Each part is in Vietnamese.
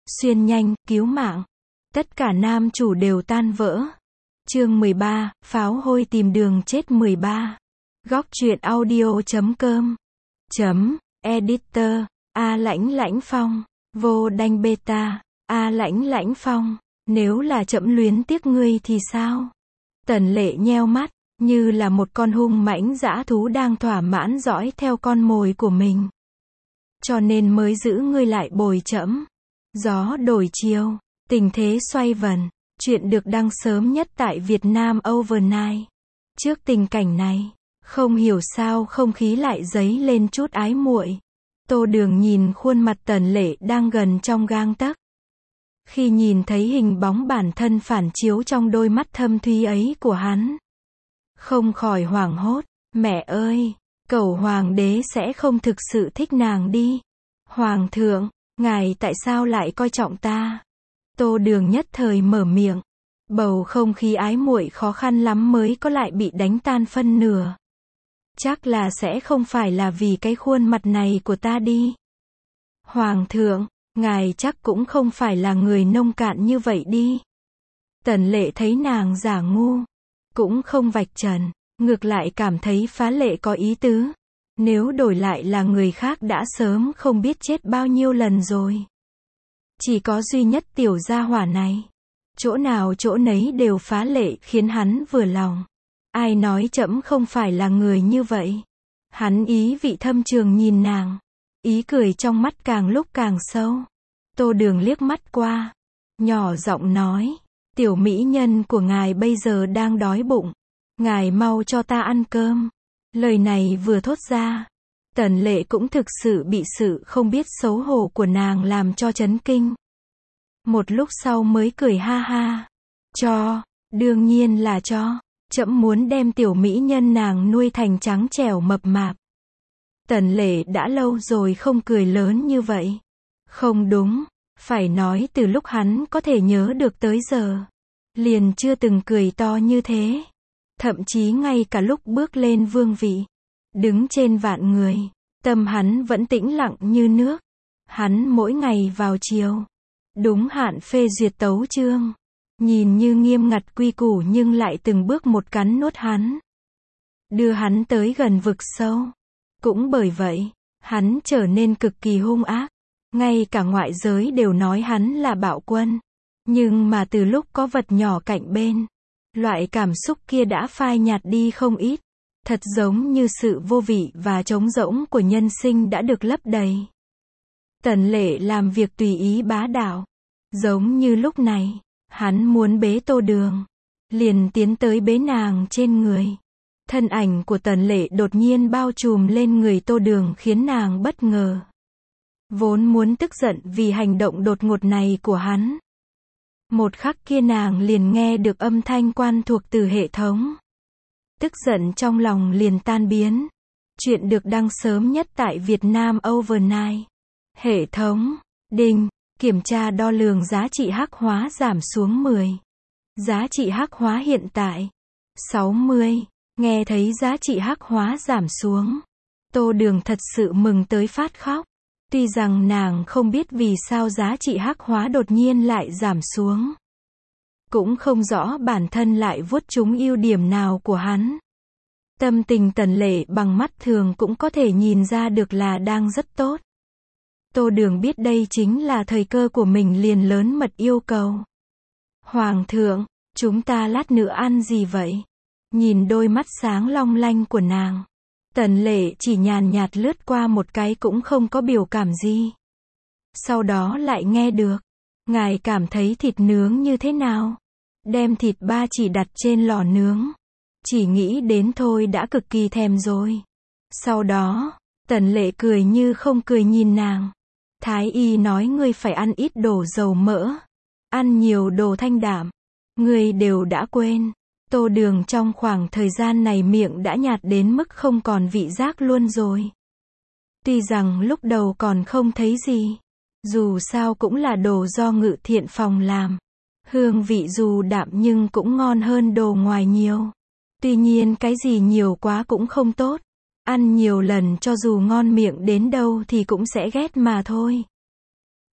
Xuyên nhanh, cứu mạng. Tất cả nam chủ đều tan vỡ. Chương 13, pháo hôi tìm đường chết 13. Góc truyện audio.com Editor, A Lãnh Phong, vô đanh beta, A Lãnh Phong, nếu là trẫm luyến tiếc ngươi thì sao? Tần Lệ nheo mắt, như là một con hung mãnh dã thú đang thỏa mãn dõi theo con mồi của mình. Cho nên mới giữ ngươi lại bồi trẫm. Gió đổi chiều, tình thế xoay vần, chuyện được đăng sớm nhất tại Việt Nam Overnight. Trước tình cảnh này, không hiểu sao không khí lại dấy lên chút ái muội. Tô Đường nhìn khuôn mặt Tần Lệ đang gần trong gang tấc. Khi nhìn thấy hình bóng bản thân phản chiếu trong đôi mắt thâm thúy ấy của hắn, không khỏi hoảng hốt. Mẹ ơi, cẩu hoàng đế sẽ không thực sự thích nàng đi. Hoàng thượng, ngài tại sao lại coi trọng ta? Tô Đường nhất thời mở miệng. Bầu không khí ái muội khó khăn lắm mới có lại bị đánh tan phân nửa. Chắc là sẽ không phải là vì cái khuôn mặt này của ta đi. Hoàng thượng, ngài chắc cũng không phải là người nông cạn như vậy đi. Tần Lệ thấy nàng giả ngu, cũng không vạch trần, ngược lại cảm thấy phá lệ có ý tứ. Nếu đổi lại là người khác đã sớm không biết chết bao nhiêu lần rồi. Chỉ có duy nhất tiểu gia hỏa này, chỗ nào chỗ nấy đều phá lệ khiến hắn vừa lòng. Ai nói trẫm không phải là người như vậy? Hắn ý vị thâm trường nhìn nàng, ý cười trong mắt càng lúc càng sâu. Tô Đường liếc mắt qua, nhỏ giọng nói, tiểu mỹ nhân của ngài bây giờ đang đói bụng, ngài mau cho ta ăn cơm. Lời này vừa thốt ra, Tần Lệ cũng thực sự bị sự không biết xấu hổ của nàng làm cho chấn kinh. Một lúc sau mới cười ha ha. Cho, đương nhiên là cho. Trẫm muốn đem tiểu mỹ nhân nàng nuôi thành trắng trẻo mập mạp. Tần Lệ đã lâu rồi không cười lớn như vậy. Không đúng, phải nói từ lúc hắn có thể nhớ được tới giờ, liền chưa từng cười to như thế. Thậm chí ngay cả lúc bước lên vương vị, đứng trên vạn người, tâm hắn vẫn tĩnh lặng như nước. Hắn mỗi ngày vào chiều, đúng hạn phê duyệt tấu chương, nhìn như nghiêm ngặt quy củ nhưng lại từng bước một cắn nuốt hắn, đưa hắn tới gần vực sâu. Cũng bởi vậy, hắn trở nên cực kỳ hung ác. Ngay cả ngoại giới đều nói hắn là bạo quân. Nhưng mà từ lúc có vật nhỏ cạnh bên, loại cảm xúc kia đã phai nhạt đi không ít. Thật giống như sự vô vị và trống rỗng của nhân sinh đã được lấp đầy. Tần Lệ làm việc tùy ý bá đạo. Giống như lúc này, hắn muốn bế Tô Đường, liền tiến tới bế nàng trên người. Thân ảnh của Tần Lệ đột nhiên bao trùm lên người Tô Đường khiến nàng bất ngờ. Vốn muốn tức giận vì hành động đột ngột này của hắn. Một khắc kia nàng liền nghe được âm thanh quen thuộc từ hệ thống. Tức giận trong lòng liền tan biến. Chuyện được đăng sớm nhất tại Việt Nam Overnight. Hệ thống, đinh, kiểm tra đo lường giá trị hắc hóa giảm xuống 10. Giá trị hắc hóa hiện tại 60. Nghe thấy giá trị hắc hóa giảm xuống, Tô Đường thật sự mừng tới phát khóc. Tuy rằng nàng không biết vì sao giá trị hắc hóa đột nhiên lại giảm xuống. Cũng không rõ bản thân lại vuốt trúng ưu điểm nào của hắn. Tâm tình Tần Lệ bằng mắt thường cũng có thể nhìn ra được là đang rất tốt. Tô Đường biết đây chính là thời cơ của mình liền lớn mật yêu cầu. Hoàng thượng, chúng ta lát nữa ăn gì vậy? Nhìn đôi mắt sáng long lanh của nàng, Tần Lệ chỉ nhàn nhạt lướt qua một cái cũng không có biểu cảm gì. Sau đó lại nghe được, ngài cảm thấy thịt nướng như thế nào? Đem thịt ba chỉ đặt trên lò nướng. Chỉ nghĩ đến thôi đã cực kỳ thèm rồi. Sau đó, Tần Lệ cười như không cười nhìn nàng. Thái y nói ngươi phải ăn ít đồ dầu mỡ, ăn nhiều đồ thanh đạm. Ngươi đều đã quên. Tô Đường trong khoảng thời gian này miệng đã nhạt đến mức không còn vị giác luôn rồi. Tuy rằng lúc đầu còn không thấy gì, dù sao cũng là đồ do Ngự Thiện Phòng làm. Hương vị dù đạm nhưng cũng ngon hơn đồ ngoài nhiều. Tuy nhiên cái gì nhiều quá cũng không tốt. Ăn nhiều lần cho dù ngon miệng đến đâu thì cũng sẽ ghét mà thôi.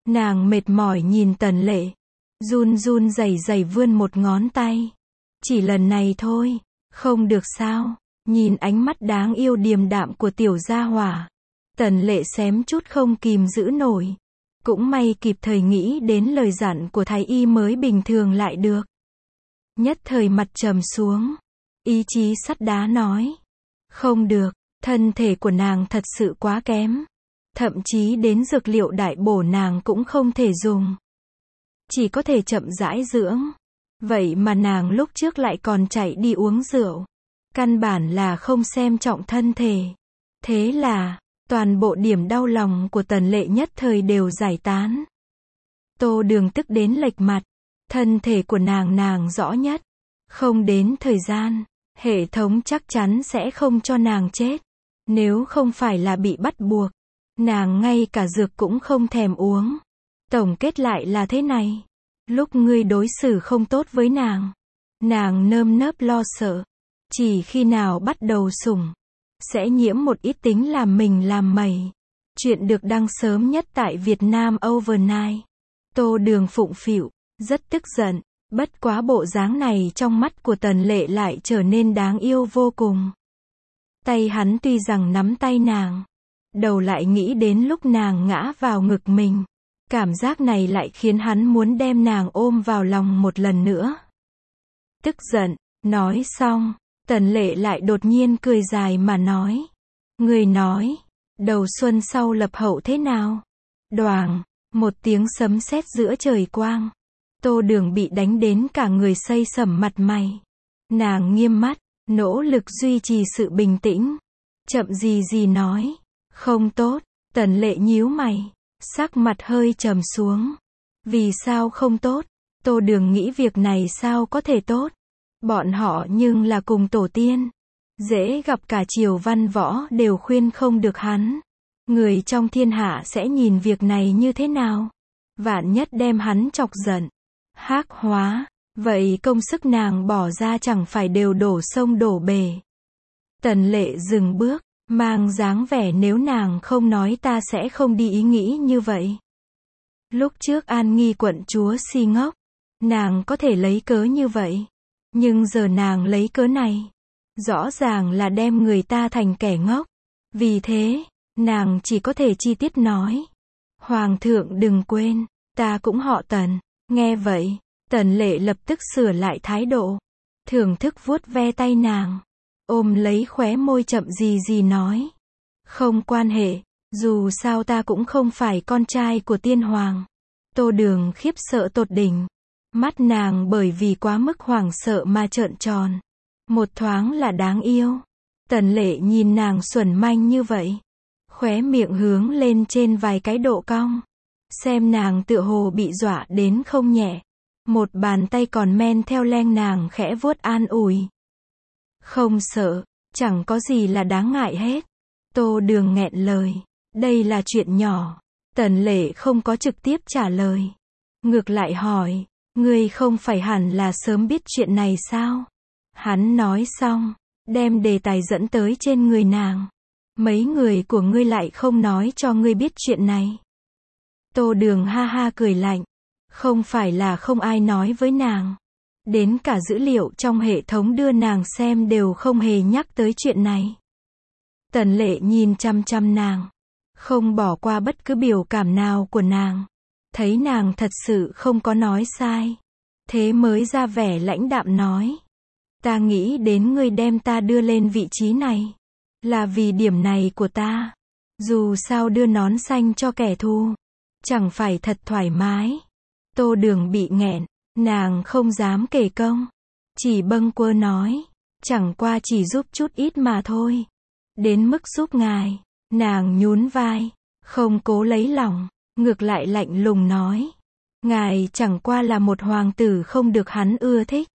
Nàng mệt mỏi nhìn Tần Lệ, run run rẩy rẩy vươn một ngón tay. Chỉ lần này thôi, không được sao? Nhìn ánh mắt đáng yêu điềm đạm của tiểu gia hỏa, Tần Lệ xém chút không kìm giữ nổi. Cũng may kịp thời nghĩ đến lời dặn của thái y mới bình thường lại được. Nhất thời mặt trầm xuống, ý chí sắt đá nói. Không được, thân thể của nàng thật sự quá kém. Thậm chí đến dược liệu đại bổ nàng cũng không thể dùng. Chỉ có thể chậm rãi dưỡng. Vậy mà nàng lúc trước lại còn chạy đi uống rượu. Căn bản là không xem trọng thân thể. Thế là, toàn bộ điểm đau lòng của Tần Lệ nhất thời đều giải tán. Tô Đường tức đến lệch mặt. Thân thể của nàng rõ nhất. Không đến thời gian, hệ thống chắc chắn sẽ không cho nàng chết. Nếu không phải là bị bắt buộc, nàng ngay cả dược cũng không thèm uống. Tổng kết lại là thế này. Lúc ngươi đối xử không tốt với nàng nơm nớp lo sợ. Chỉ khi nào bắt đầu sủng, sẽ nhiễm một ít tính làm mình làm mẩy. Chuyện được đăng sớm nhất tại Việt Nam Overnight. Tô Đường phụng phịu, rất tức giận. Bất quá bộ dáng này trong mắt của Tần Lệ lại trở nên đáng yêu vô cùng. Tay hắn tuy rằng nắm tay nàng, đầu lại nghĩ đến lúc nàng ngã vào ngực mình. Cảm giác này lại khiến hắn muốn đem nàng ôm vào lòng một lần nữa. Tức giận, nói xong, Tần Lệ lại đột nhiên cười dài mà nói. Người nói, đầu xuân sau lập hậu thế nào? Đoàng, một tiếng sấm sét giữa trời quang. Tô Đường bị đánh đến cả người xây sẩm mặt mày. Nàng nghiêm mắt, nỗ lực duy trì sự bình tĩnh. Chậm gì nói. Không tốt. Tần Lệ nhíu mày, sắc mặt hơi trầm xuống. Vì sao không tốt? Tô Đường nghĩ việc này sao có thể tốt? Bọn họ nhưng là cùng tổ tiên. Dễ gặp cả triều văn võ đều khuyên không được hắn. Người trong thiên hạ sẽ nhìn việc này như thế nào? Vạn nhất đem hắn chọc giận, hắc hóa, vậy công sức nàng bỏ ra chẳng phải đều đổ sông đổ bể. Tần Lệ dừng bước, mang dáng vẻ nếu nàng không nói ta sẽ không đi ý nghĩ như vậy. Lúc trước An Nghi quận chúa si ngốc, nàng có thể lấy cớ như vậy. Nhưng giờ nàng lấy cớ này, rõ ràng là đem người ta thành kẻ ngốc. Vì thế, nàng chỉ có thể chi tiết nói. Hoàng thượng đừng quên, ta cũng họ Tần. Nghe vậy, Tần Lệ lập tức sửa lại thái độ. Thưởng thức vuốt ve tay nàng. Ôm lấy khóe môi chậm gì nói. Không quan hệ, dù sao ta cũng không phải con trai của tiên hoàng. Tô Đường khiếp sợ tột đỉnh. Mắt nàng bởi vì quá mức hoảng sợ mà trợn tròn. Một thoáng là đáng yêu. Tần Lệ nhìn nàng xuẩn manh như vậy. Khóe miệng hướng lên trên vài cái độ cong. Xem nàng tựa hồ bị dọa đến không nhẹ. Một bàn tay còn men theo len nàng khẽ vuốt an ủi. Không sợ, chẳng có gì là đáng ngại hết. Tô Đường nghẹn lời. Đây là chuyện nhỏ. Tần Lệ không có trực tiếp trả lời. Ngược lại hỏi, ngươi không phải hẳn là sớm biết chuyện này sao? Hắn nói xong, đem đề tài dẫn tới trên người nàng. Mấy người của ngươi lại không nói cho ngươi biết chuyện này. Tô Đường ha ha cười lạnh. Không phải là không ai nói với nàng. Đến cả dữ liệu trong hệ thống đưa nàng xem đều không hề nhắc tới chuyện này. Tần Lệ nhìn chăm chăm nàng. Không bỏ qua bất cứ biểu cảm nào của nàng. Thấy nàng thật sự không có nói sai. Thế mới ra vẻ lãnh đạm nói. Ta nghĩ đến ngươi đem ta đưa lên vị trí này. Là vì điểm này của ta. Dù sao đưa nón xanh cho kẻ thù. Chẳng phải thật thoải mái. Tô Đường bị nghẹn. Nàng không dám kể công. Chỉ bâng quơ nói. Chẳng qua chỉ giúp chút ít mà thôi. Đến mức giúp ngài. Nàng nhún vai. Không cố lấy lòng. Ngược lại lạnh lùng nói. Ngài chẳng qua là một hoàng tử không được hắn ưa thích.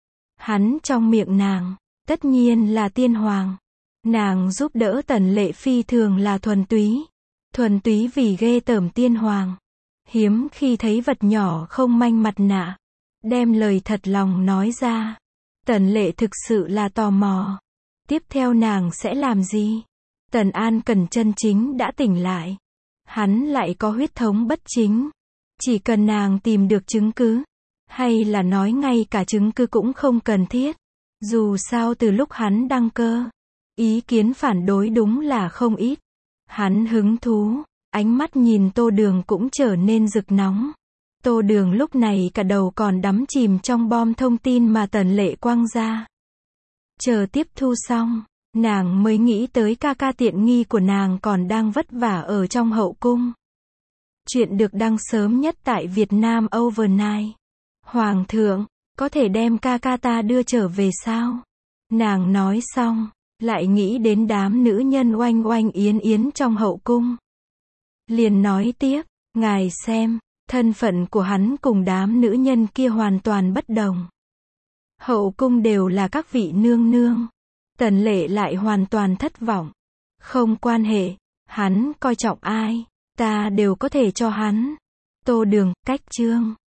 Hắn trong miệng nàng, tất nhiên là tiên hoàng. Nàng giúp đỡ Tần Lệ phi thường là thuần túy. Thuần túy vì ghê tởm tiên hoàng. Hiếm khi thấy vật nhỏ không manh mặt nạ. Đem lời thật lòng nói ra. Tần Lệ thực sự là tò mò. Tiếp theo nàng sẽ làm gì? Tần An Cần chân chính đã tỉnh lại. Hắn lại có huyết thống bất chính. Chỉ cần nàng tìm được chứng cứ, hay là nói ngay cả chứng cứ cũng không cần thiết. Dù sao từ lúc hắn đăng cơ, ý kiến phản đối đúng là không ít. Hắn hứng thú, ánh mắt nhìn Tô Đường cũng trở nên rực nóng. Tô Đường lúc này cả đầu còn đắm chìm trong bom thông tin mà Tần Lệ quăng ra. Chờ tiếp thu xong, nàng mới nghĩ tới ca ca tiện nghi của nàng còn đang vất vả ở trong hậu cung. Chuyện được đăng sớm nhất tại Việt Nam Overnight. Hoàng thượng, có thể đem ca ca ta đưa trở về sao? Nàng nói xong, lại nghĩ đến đám nữ nhân oanh oanh yến yến trong hậu cung. Liền nói tiếp, ngài xem, thân phận của hắn cùng đám nữ nhân kia hoàn toàn bất đồng. Hậu cung đều là các vị nương nương. Tần Lệ lại hoàn toàn thất vọng. Không quan hệ, hắn coi trọng ai, ta đều có thể cho hắn. Tô Đường, cách chương.